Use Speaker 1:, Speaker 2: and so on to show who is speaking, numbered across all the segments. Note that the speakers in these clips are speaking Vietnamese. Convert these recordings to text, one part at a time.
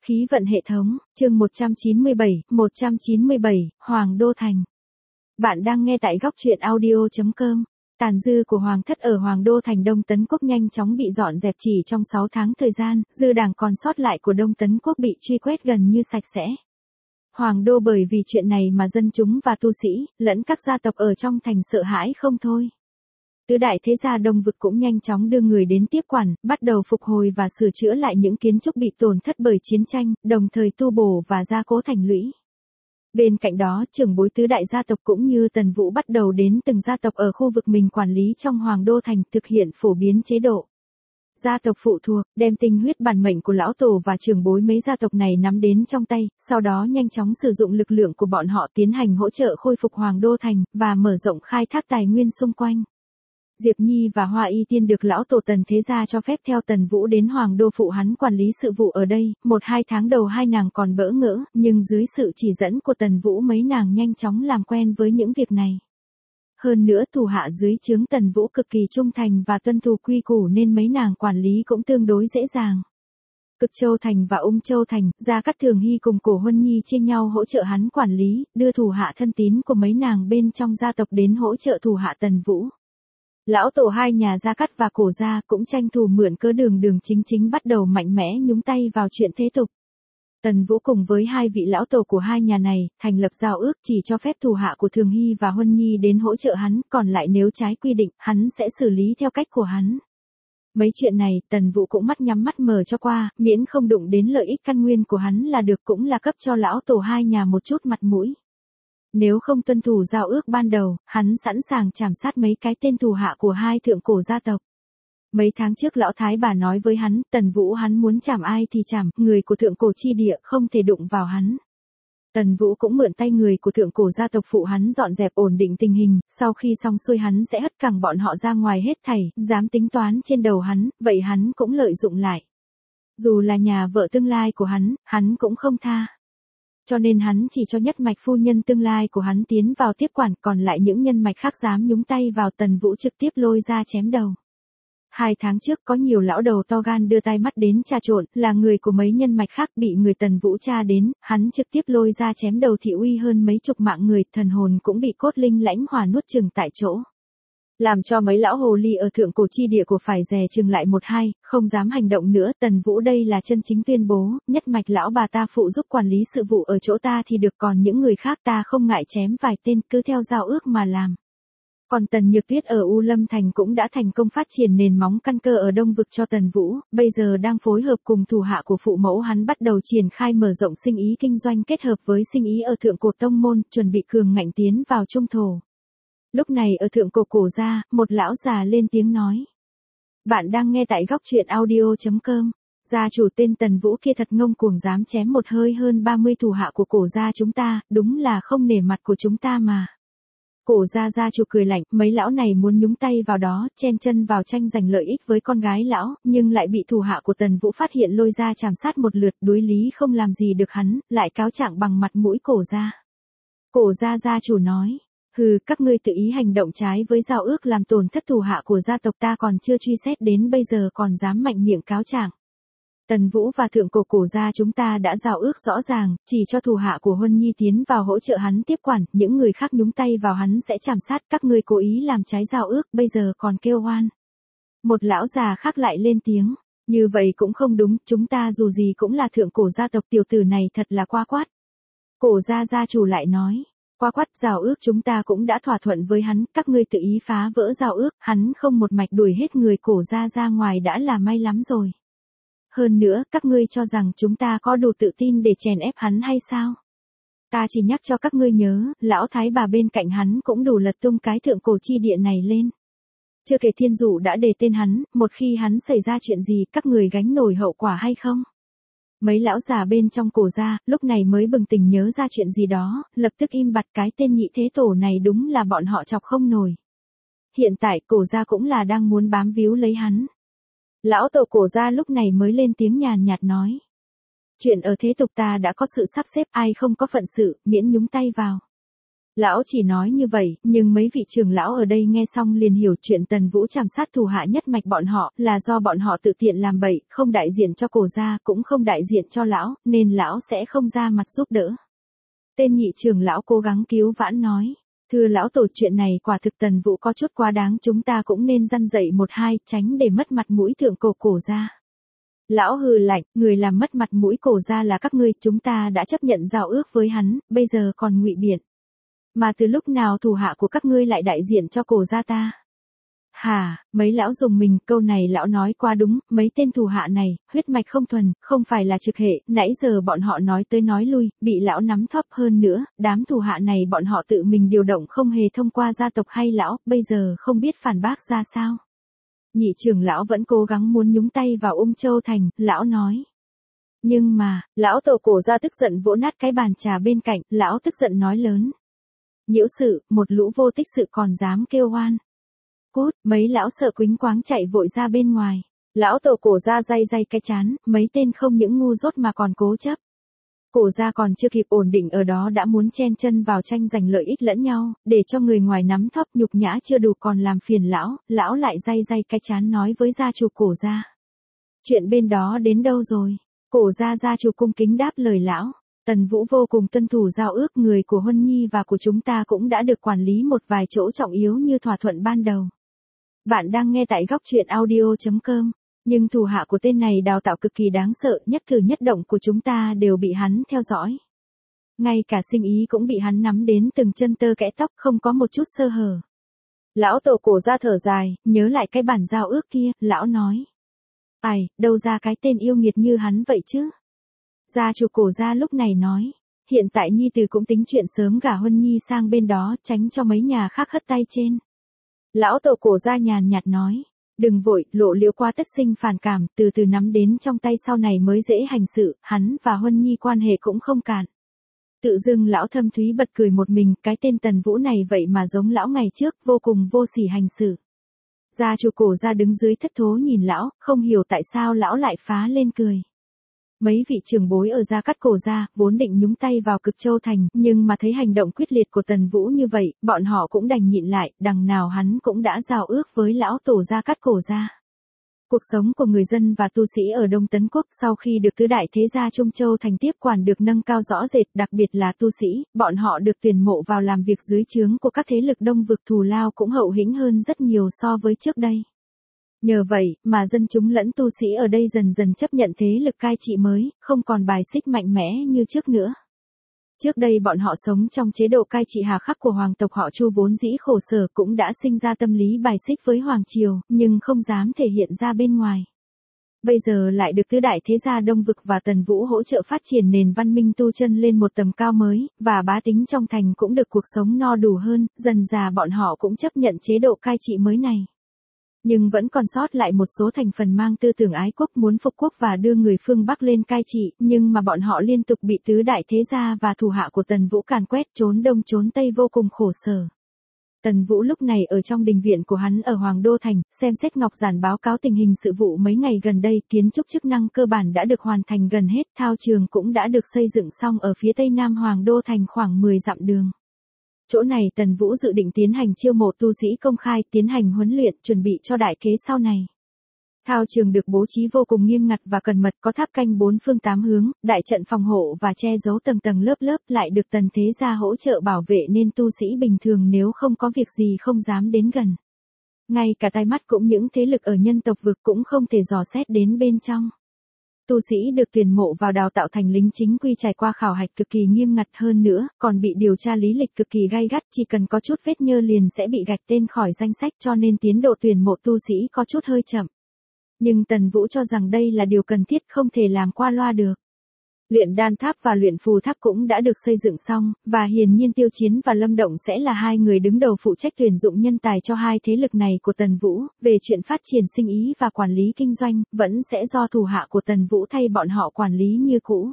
Speaker 1: Khí vận hệ thống, chương 197, Hoàng Đô Thành. Bạn đang nghe tại góc truyện audio.com. Tàn dư của Hoàng thất ở Hoàng Đô Thành Đông Tấn Quốc nhanh chóng bị dọn dẹp chỉ trong 6 tháng thời gian, dư đảng còn sót lại của Đông Tấn Quốc bị truy quét gần như sạch sẽ. Hoàng Đô bởi vì chuyện này mà dân chúng và tu sĩ, lẫn các gia tộc ở trong thành sợ hãi không thôi. Tứ đại thế gia Đông Vực cũng nhanh chóng đưa người đến tiếp quản, bắt đầu phục hồi và sửa chữa lại những kiến trúc bị tổn thất bởi chiến tranh, đồng thời tu bổ và gia cố thành lũy. Bên cạnh đó, trưởng bối tứ đại gia tộc cũng như Tần Vũ bắt đầu đến từng gia tộc ở khu vực mình quản lý trong Hoàng Đô Thành thực hiện phổ biến chế độ. Gia tộc phụ thuộc, đem tinh huyết bản mệnh của lão tổ và trưởng bối mấy gia tộc này nắm đến trong tay, sau đó nhanh chóng sử dụng lực lượng của bọn họ tiến hành hỗ trợ khôi phục Hoàng Đô Thành, và mở rộng khai thác tài nguyên xung quanh. Diệp Nhi và Hoa Y Tiên được lão tổ Tần Thế Gia cho phép theo Tần Vũ đến Hoàng Đô phụ hắn quản lý sự vụ ở đây, 1-2 tháng đầu hai nàng còn bỡ ngỡ, nhưng dưới sự chỉ dẫn của Tần Vũ mấy nàng nhanh chóng làm quen với những việc này. Hơn nữa thủ hạ dưới trướng Tần Vũ cực kỳ trung thành và tuân thủ quy củ nên mấy nàng quản lý cũng tương đối dễ dàng. Cực Châu Thành và Ung Châu Thành, Gia Cát Thường Hy cùng Cổ Huân Nhi chia nhau hỗ trợ hắn quản lý, đưa thủ hạ thân tín của mấy nàng bên trong gia tộc đến hỗ trợ thủ hạ Tần Vũ. Lão tổ hai nhà Gia Cát và Cổ gia cũng tranh thủ mượn cớ đường chính bắt đầu mạnh mẽ nhúng tay vào chuyện thế tục. Tần Vũ cùng với hai vị lão tổ của hai nhà này, thành lập giao ước chỉ cho phép thủ hạ của Thường Hy và Huân Nhi đến hỗ trợ hắn, còn lại nếu trái quy định, hắn sẽ xử lý theo cách của hắn. Mấy chuyện này, Tần Vũ cũng mắt nhắm mắt mở cho qua, miễn không đụng đến lợi ích căn nguyên của hắn là được, cũng là cấp cho lão tổ hai nhà một chút mặt mũi. Nếu không tuân thủ giao ước ban đầu, hắn sẵn sàng chảm sát mấy cái tên thủ hạ của hai thượng cổ gia tộc. Mấy tháng trước lão thái bà nói với hắn, Tần Vũ hắn muốn chảm ai thì chảm, người của thượng cổ chi địa không thể đụng vào hắn. Tần Vũ cũng mượn tay người của thượng cổ gia tộc phụ hắn dọn dẹp ổn định tình hình, sau khi xong xuôi hắn sẽ hất cẳng bọn họ ra ngoài hết thảy, dám tính toán trên đầu hắn, vậy hắn cũng lợi dụng lại. Dù là nhà vợ tương lai của hắn cũng không tha. Cho nên hắn chỉ cho nhất mạch phu nhân tương lai của hắn tiến vào tiếp quản, còn lại những nhân mạch khác dám nhúng tay vào Tần Vũ trực tiếp lôi ra chém đầu. 2 tháng trước có nhiều lão đầu to gan đưa tai mắt đến trà trộn, là người của mấy nhân mạch khác bị người Tần Vũ tra đến, hắn trực tiếp lôi ra chém đầu thị uy hơn mấy chục mạng người, thần hồn cũng bị cốt linh lãnh hỏa nuốt chửng tại chỗ. Làm cho mấy lão hồ ly ở thượng cổ chi địa của phải dè chừng lại 1-2, không dám hành động nữa. Tần Vũ đây là chân chính tuyên bố, nhất mạch lão bà ta phụ giúp quản lý sự vụ ở chỗ ta thì được, còn những người khác ta không ngại chém vài tên, cứ theo giao ước mà làm. Còn Tần Nhược Tuyết ở U Lâm Thành cũng đã thành công phát triển nền móng căn cơ ở Đông Vực cho Tần Vũ, bây giờ đang phối hợp cùng thủ hạ của phụ mẫu hắn bắt đầu triển khai mở rộng sinh ý kinh doanh kết hợp với sinh ý ở thượng cổ tông môn, chuẩn bị cường ngạnh tiến vào trung thổ. Lúc này ở thượng cổ Cổ gia, một lão già lên tiếng nói. Bạn đang nghe tại góc truyện audio.com. Gia chủ tên Tần Vũ kia thật ngông cuồng, dám chém một hơi hơn 30 thủ hạ của Cổ gia chúng ta, đúng là không nể mặt của chúng ta mà. Cổ gia gia chủ cười lạnh, mấy lão này muốn nhúng tay vào đó, chen chân vào tranh giành lợi ích với con gái lão, nhưng lại bị thủ hạ của Tần Vũ phát hiện lôi ra chảm sát một lượt, đối lý không làm gì được hắn, lại cáo trạng bằng mặt mũi Cổ gia. Cổ gia gia chủ nói. Hừ, các ngươi tự ý hành động trái với giao ước làm tổn thất thủ hạ của gia tộc ta còn chưa truy xét đến bây giờ còn dám mạnh miệng cáo trạng. Tần Vũ và thượng cổ Cổ gia chúng ta đã giao ước rõ ràng, chỉ cho thủ hạ của Huân Nhi tiến vào hỗ trợ hắn tiếp quản, những người khác nhúng tay vào hắn sẽ chảm sát, các ngươi cố ý làm trái giao ước, bây giờ còn kêu oan. Một lão già khác lại lên tiếng, như vậy cũng không đúng, chúng ta dù gì cũng là thượng cổ gia tộc, tiểu tử này thật là quá quát. Cổ gia gia chủ lại nói. Quá quát, giao ước chúng ta cũng đã thỏa thuận với hắn, các ngươi tự ý phá vỡ giao ước, hắn không một mạch đuổi hết người Cổ gia ra ngoài đã là may lắm rồi. Hơn nữa, các ngươi cho rằng chúng ta có đủ tự tin để chèn ép hắn hay sao? Ta chỉ nhắc cho các ngươi nhớ, lão thái bà bên cạnh hắn cũng đủ lật tung cái thượng cổ chi địa này lên. Chưa kể thiên dụ đã đề tên hắn, một khi hắn xảy ra chuyện gì, các người gánh nổi hậu quả hay không? Mấy lão già bên trong Cổ gia, lúc này mới bừng tỉnh nhớ ra chuyện gì đó, lập tức im bặt, cái tên nhị thế tổ này đúng là bọn họ chọc không nổi. Hiện tại Cổ gia cũng là đang muốn bám víu lấy hắn. Lão tổ Cổ gia lúc này mới lên tiếng nhàn nhạt nói. Chuyện ở thế tục ta đã có sự sắp xếp, ai không có phận sự, miễn nhúng tay vào. Lão chỉ nói như vậy, nhưng mấy vị trưởng lão ở đây nghe xong liền hiểu chuyện Tần Vũ trảm sát thủ hạ nhất mạch bọn họ, là do bọn họ tự tiện làm bậy, không đại diện cho cổ gia, cũng không đại diện cho lão, nên lão sẽ không ra mặt giúp đỡ. Tên nhị trưởng lão cố gắng cứu vãn nói. Thưa lão tổ, chuyện này quả thực Tần Vũ có chút quá đáng, chúng ta cũng nên răn dậy một hai, tránh để mất mặt mũi thượng cổ gia. Lão hừ lạnh, người làm mất mặt mũi cổ gia là các ngươi, chúng ta đã chấp nhận giao ước với hắn, bây giờ còn ngụy biện. Mà từ lúc nào thủ hạ của các ngươi lại đại diện cho cổ gia ta? Hả, mấy lão dùng mình, câu này lão nói quá đúng, mấy tên thủ hạ này, huyết mạch không thuần, không phải là trực hệ, nãy giờ bọn họ nói tới nói lui, bị lão nắm thóp hơn nữa, đám thủ hạ này bọn họ tự mình điều động không hề thông qua gia tộc hay lão, bây giờ không biết phản bác ra sao. Nhị trưởng lão vẫn cố gắng muốn nhúng tay vào Ung Châu Thành, lão nói. Nhưng mà, lão tổ cổ gia tức giận vỗ nát cái bàn trà bên cạnh, lão tức giận nói lớn. Nhiễu sự, một lũ vô tích sự còn dám kêu oan. Cút, mấy lão sợ quính quáng chạy vội ra bên ngoài. Lão tổ cổ gia day cái chán, mấy tên không những ngu dốt mà còn cố chấp. Cổ gia còn chưa kịp ổn định ở đó đã muốn chen chân vào tranh giành lợi ích lẫn nhau, để cho người ngoài nắm thóp, nhục nhã chưa đủ còn làm phiền lão lại day cái chán nói với gia chủ cổ gia. Chuyện bên đó đến đâu rồi? Cổ gia chủ cung kính đáp lời lão. Tần Vũ vô cùng tuân thủ giao ước, người của Huân Nhi và của chúng ta cũng đã được quản lý một vài chỗ trọng yếu như thỏa thuận ban đầu. Bạn đang nghe tại góc truyện audio.com, nhưng thủ hạ của tên này đào tạo cực kỳ đáng sợ, nhất cử nhất động của chúng ta đều bị hắn theo dõi. Ngay cả sinh ý cũng bị hắn nắm đến từng chân tơ kẽ tóc, không có một chút sơ hở. Lão tổ cổ gia thở dài, nhớ lại cái bản giao ước kia, lão nói. Ai, đâu ra cái tên yêu nghiệt như hắn vậy chứ? Gia chủ cổ gia lúc này nói, hiện tại Nhi Tử cũng tính chuyện sớm gả Huân Nhi sang bên đó, tránh cho mấy nhà khác hất tay trên. Lão tổ cổ gia nhàn nhạt nói, đừng vội, lộ liễu qua tất sinh phản cảm, từ từ nắm đến trong tay sau này mới dễ hành sự, hắn và Huân Nhi quan hệ cũng không cạn. Tự dưng lão thâm thúy bật cười một mình, cái tên Tần Vũ này vậy mà giống lão ngày trước, vô cùng vô sỉ hành sự. Gia chủ cổ gia đứng dưới thất thố nhìn lão, không hiểu tại sao lão lại phá lên cười. Mấy vị trưởng bối ở Gia Cát cổ gia vốn định nhúng tay vào Cực Châu Thành, nhưng mà thấy hành động quyết liệt của Tần Vũ như vậy, bọn họ cũng đành nhịn lại, đằng nào hắn cũng đã giao ước với lão tổ Gia Cát cổ gia. Cuộc sống của người dân và tu sĩ ở Đông Tấn Quốc sau khi được tứ đại thế gia Trung Châu Thành tiếp quản được nâng cao rõ rệt, đặc biệt là tu sĩ, bọn họ được tuyển mộ vào làm việc dưới trướng của các thế lực Đông vực thù lao cũng hậu hĩnh hơn rất nhiều so với trước đây. Nhờ vậy, mà dân chúng lẫn tu sĩ ở đây dần dần chấp nhận thế lực cai trị mới, không còn bài xích mạnh mẽ như trước nữa. Trước đây bọn họ sống trong chế độ cai trị hà khắc của hoàng tộc họ Chu vốn dĩ khổ sở cũng đã sinh ra tâm lý bài xích với hoàng triều, nhưng không dám thể hiện ra bên ngoài. Bây giờ lại được tứ đại thế gia Đông vực và Tần Vũ hỗ trợ phát triển nền văn minh tu chân lên một tầm cao mới, và bá tính trong thành cũng được cuộc sống no đủ hơn, dần dà bọn họ cũng chấp nhận chế độ cai trị mới này. Nhưng vẫn còn sót lại một số thành phần mang tư tưởng ái quốc muốn phục quốc và đưa người phương Bắc lên cai trị, nhưng mà bọn họ liên tục bị tứ đại thế gia và thủ hạ của Tần Vũ càn quét trốn đông trốn tây vô cùng khổ sở. Tần Vũ lúc này ở trong đình viện của hắn ở Hoàng Đô Thành, xem xét ngọc giản báo cáo tình hình sự vụ mấy ngày gần đây, kiến trúc chức năng cơ bản đã được hoàn thành gần hết, thao trường cũng đã được xây dựng xong ở phía tây nam Hoàng Đô Thành khoảng 10 dặm đường. Chỗ này Tần Vũ dự định tiến hành chiêu mộ tu sĩ công khai, tiến hành huấn luyện, chuẩn bị cho đại kế sau này. Thao trường được bố trí vô cùng nghiêm ngặt và cẩn mật, có tháp canh bốn phương tám hướng, đại trận phòng hộ và che giấu tầng tầng lớp lớp, lại được Tần thế gia hỗ trợ bảo vệ nên tu sĩ bình thường nếu không có việc gì không dám đến gần. Ngay cả tai mắt cũng những thế lực ở nhân tộc vực cũng không thể dò xét đến bên trong. Tu sĩ được tuyển mộ vào đào tạo thành lính chính quy trải qua khảo hạch cực kỳ nghiêm ngặt hơn nữa, còn bị điều tra lý lịch cực kỳ gay gắt, chỉ cần có chút vết nhơ liền sẽ bị gạch tên khỏi danh sách, cho nên tiến độ tuyển mộ tu sĩ có chút hơi chậm. Nhưng Tần Vũ cho rằng đây là điều cần thiết, không thể làm qua loa được. Luyện đan tháp và luyện phù tháp cũng đã được xây dựng xong, và hiển nhiên Tiêu Chiến và Lâm Động sẽ là hai người đứng đầu phụ trách tuyển dụng nhân tài cho hai thế lực này của Tần Vũ. Về chuyện phát triển sinh ý và quản lý kinh doanh, vẫn sẽ do thủ hạ của Tần Vũ thay bọn họ quản lý như cũ.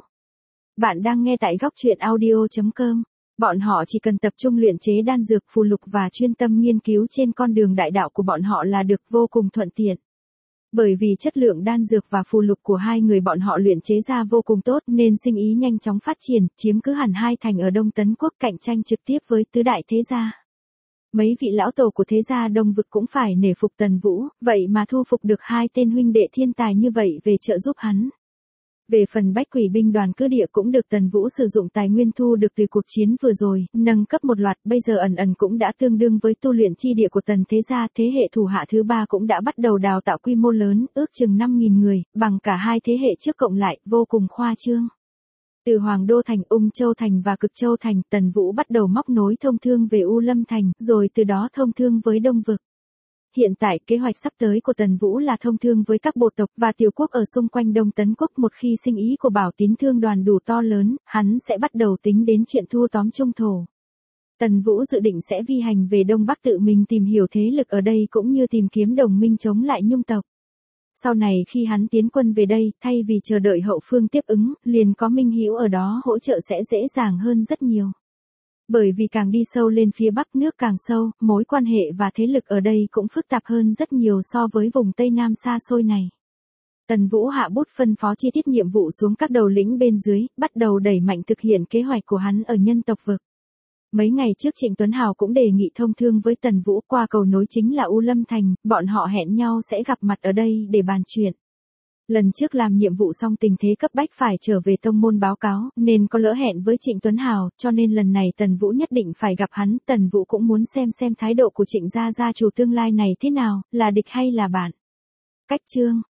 Speaker 1: Bạn đang nghe tại góc truyện audio.com. Bọn họ chỉ cần tập trung luyện chế đan dược phù lục và chuyên tâm nghiên cứu trên con đường đại đạo của bọn họ là được, vô cùng thuận tiện. Bởi vì chất lượng đan dược và phù lục của hai người bọn họ luyện chế ra vô cùng tốt nên sinh ý nhanh chóng phát triển, chiếm cứ hẳn hai thành ở Đông Tấn Quốc, cạnh tranh trực tiếp với tứ đại thế gia. Mấy vị lão tổ của thế gia Đông Vực cũng phải nể phục Tần Vũ, vậy mà thu phục được hai tên huynh đệ thiên tài như vậy về trợ giúp hắn. Về phần Bách Quỷ binh đoàn cứ địa cũng được Tần Vũ sử dụng tài nguyên thu được từ cuộc chiến vừa rồi, nâng cấp một loạt, bây giờ ẩn ẩn cũng đã tương đương với tu luyện chi địa của Tần thế gia, thế hệ thủ hạ thứ ba cũng đã bắt đầu đào tạo quy mô lớn, ước chừng 5.000 người, bằng cả hai thế hệ trước cộng lại, vô cùng khoa trương. Từ Hoàng Đô Thành, Ung Châu Thành và Cực Châu Thành, Tần Vũ bắt đầu móc nối thông thương về U Lâm Thành, rồi từ đó thông thương với Đông Vực. Hiện tại, kế hoạch sắp tới của Tần Vũ là thông thương với các bộ tộc và tiểu quốc ở xung quanh Đông Tấn Quốc. Một khi sinh ý của Bảo Tín thương đoàn đủ to lớn, hắn sẽ bắt đầu tính đến chuyện thu tóm trung thổ. Tần Vũ dự định sẽ vi hành về Đông Bắc tự mình tìm hiểu thế lực ở đây cũng như tìm kiếm đồng minh chống lại Nhung tộc. Sau này khi hắn tiến quân về đây, thay vì chờ đợi hậu phương tiếp ứng, liền có Minh Hữu ở đó hỗ trợ sẽ dễ dàng hơn rất nhiều. Bởi vì càng đi sâu lên phía Bắc nước càng sâu, mối quan hệ và thế lực ở đây cũng phức tạp hơn rất nhiều so với vùng Tây Nam xa xôi này. Tần Vũ hạ bút phân phó chi tiết nhiệm vụ xuống các đầu lĩnh bên dưới, bắt đầu đẩy mạnh thực hiện kế hoạch của hắn ở Nhân tộc Vực. Mấy ngày trước Trịnh Tuấn Hào cũng đề nghị thông thương với Tần Vũ, qua cầu nối chính là U Lâm Thành, bọn họ hẹn nhau sẽ gặp mặt ở đây để bàn chuyện. Lần trước làm nhiệm vụ xong tình thế cấp bách phải trở về tông môn báo cáo, nên có lỡ hẹn với Trịnh Tuấn Hào, cho nên lần này Tần Vũ nhất định phải gặp hắn. Tần Vũ cũng muốn xem thái độ của Trịnh gia chủ tương lai này thế nào, là địch hay là bạn. Cách chương